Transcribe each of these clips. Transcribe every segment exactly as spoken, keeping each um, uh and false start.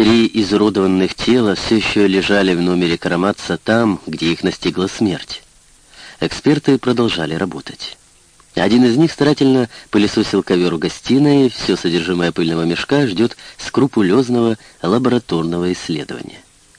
Три изуродованных тела все еще лежали в номере Караматса там, где их настигла смерть. Эксперты продолжали работать. Один из них старательно пылесосил ковер в гостиной, все содержимое пыльного мешка ждет скрупулезного лабораторного исследования.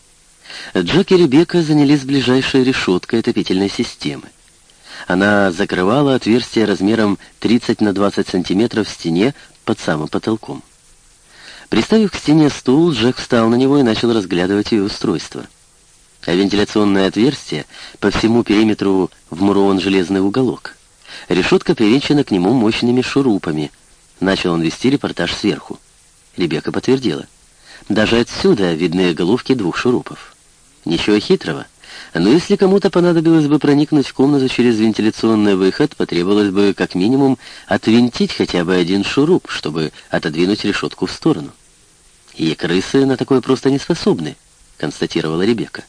Джек и Ребекка занялись ближайшей решеткой отопительной системы. Она закрывала отверстие размером тридцать на двадцать сантиметров в стене под самым потолком. Приставив к стене стул, Джек встал на него и начал разглядывать ее устройство. А вентиляционное отверстие по всему периметру вмурован железный уголок. Решетка привинчена к нему мощными шурупами. Начал он вести репортаж сверху. Ребекка подтвердила. Даже отсюда видны головки двух шурупов. Ничего хитрого. Но если кому-то понадобилось бы проникнуть в комнату через вентиляционный выход, потребовалось бы как минимум отвинтить хотя бы один шуруп, чтобы отодвинуть решетку в сторону. И крысы на такое просто не способны, констатировала Ребекка.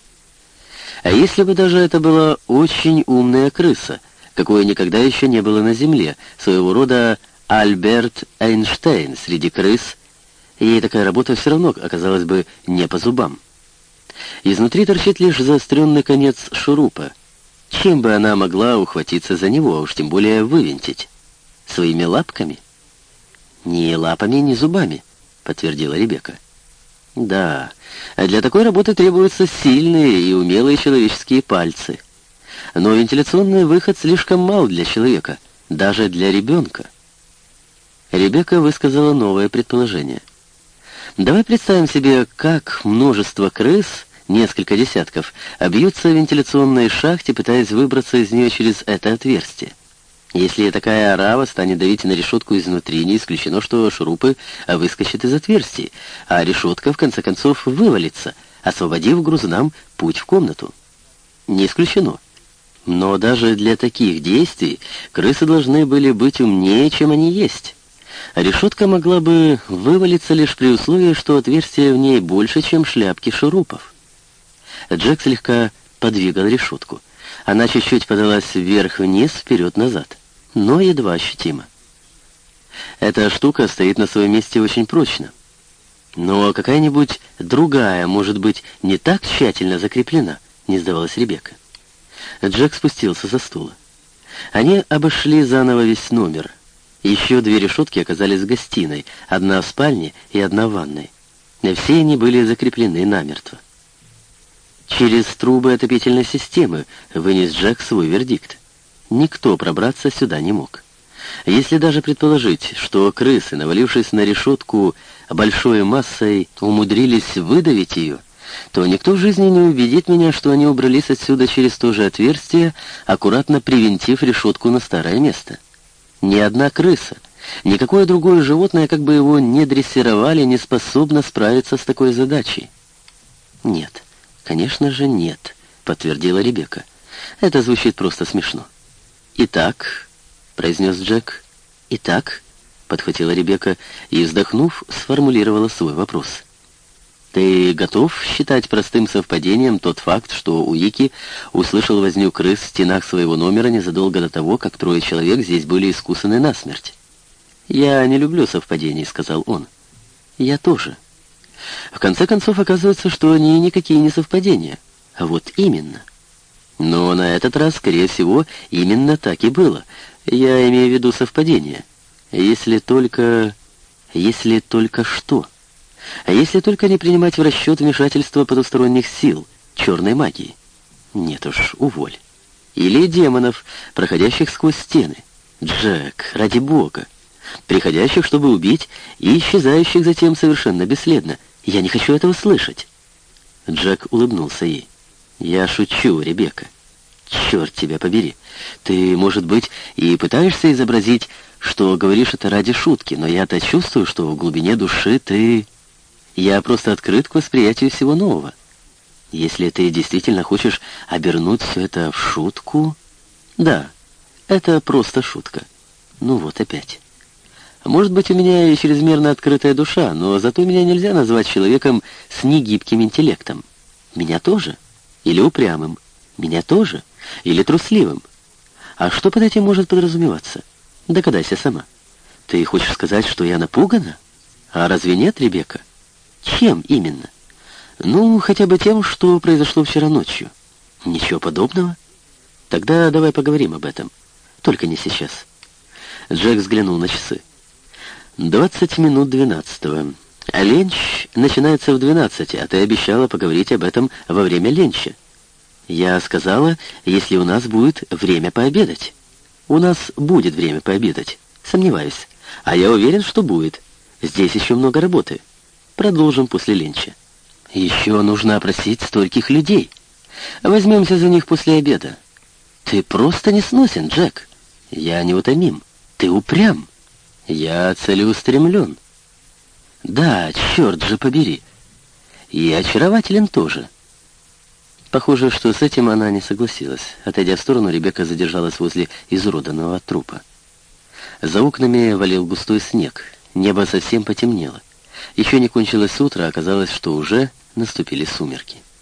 А если бы даже это была очень умная крыса, какой никогда еще не было на Земле, своего рода Альберт Эйнштейн среди крыс, ей такая работа все равно оказалась бы не по зубам. Изнутри торчит лишь заостренный конец шурупа. Чем бы она могла ухватиться за него, а уж тем более вывинтить? Своими лапками? Ни лапами, ни зубами, подтвердила Ребекка. Да, а для такой работы требуются сильные и умелые человеческие пальцы. Но вентиляционный выход слишком мал для человека, даже для ребенка. Ребекка высказала новое предположение. Давай представим себе, как множество крыс, несколько десятков, бьются в вентиляционной шахте, пытаясь выбраться из нее через это отверстие. Если такая орава станет давить на решетку изнутри, не исключено, что шурупы выскочат из отверстий, а решетка, в конце концов, вывалится, освободив грузунам путь в комнату. Не исключено. Но даже для таких действий крысы должны были быть умнее, чем они есть. Решетка могла бы вывалиться лишь при условии, что отверстие в ней больше, чем шляпки шурупов. Джек слегка подвигал решетку. Она чуть-чуть подалась вверх-вниз, вперед-назад, но едва ощутимо. Эта штука стоит на своем месте очень прочно. Но какая-нибудь другая, может быть, не так тщательно закреплена, не сдавалась Ребекка. Джек спустился со стула. Они обошли заново весь номер. Еще две решетки оказались в гостиной, одна в спальне и одна в ванной. Все они были закреплены намертво. Через трубы отопительной системы вынес Джек свой вердикт. Никто пробраться сюда не мог. Если даже предположить, что крысы, навалившись на решетку большой массой, умудрились выдавить ее, то никто в жизни не убедит меня, что они убрались отсюда через то же отверстие, аккуратно привинтив решетку на старое место. Ни одна крыса, никакое другое животное, как бы его ни дрессировали, не способно справиться с такой задачей. «Нет, конечно же нет», — подтвердила Ребекка. «Это звучит просто смешно». «Итак», — произнес Джек. «Итак», — подхватила Ребекка и, вздохнув, сформулировала свой вопрос. «Ты готов считать простым совпадением тот факт, что Уики услышал возню крыс в стенах своего номера незадолго до того, как трое человек здесь были искусаны насмерть?» «Я не люблю совпадений», — сказал он. «Я тоже. В конце концов, оказывается, что они никакие не совпадения. А вот именно. Но на этот раз, скорее всего, именно так и было. Я имею в виду совпадение. Если только... Если только что... А если только не принимать в расчет вмешательство потусторонних сил, черной магии? Нет уж, уволь. Или демонов, проходящих сквозь стены. Джек, ради бога. Приходящих, чтобы убить, и исчезающих затем совершенно бесследно. Я не хочу этого слышать. Джек улыбнулся ей. Я шучу, Ребекка. Черт тебя побери. Ты, может быть, и пытаешься изобразить, что говоришь это ради шутки, но я-то чувствую, что в глубине души ты... Я просто открыт к восприятию всего нового. Если ты действительно хочешь обернуть все это в шутку... Да, это просто шутка. Ну вот опять. Может быть, у меня и чрезмерно открытая душа, но зато меня нельзя назвать человеком с негибким интеллектом. Меня тоже? Или упрямым? Меня тоже? Или трусливым? А что под этим может подразумеваться? Догадайся сама. Ты хочешь сказать, что я напугана? А разве нет, Ребекка? Чем именно? Ну, хотя бы тем, что произошло вчера ночью. Ничего подобного? Тогда давай поговорим об этом. Только не сейчас. Джек взглянул на часы. Двадцать минут двенадцатого. А ленч начинается в двенадцать, а ты обещала поговорить об этом во время ленча. Я сказала, если у нас будет время пообедать. У нас будет время пообедать. Сомневаюсь. А я уверен, что будет. Здесь еще много работы. Продолжим после ленча. Еще нужно опросить стольких людей. Возьмемся за них после обеда. Ты просто не сносен, Джек. Я неутомим. Ты упрям. Я целеустремлен. Да, черт же побери. И очарователен тоже. Похоже, что с этим она не согласилась. Отойдя в сторону, Ребекка задержалась возле изуродованного трупа. За окнами валил густой снег. Небо совсем потемнело. Еще не кончилось утро, а оказалось, что уже наступили сумерки.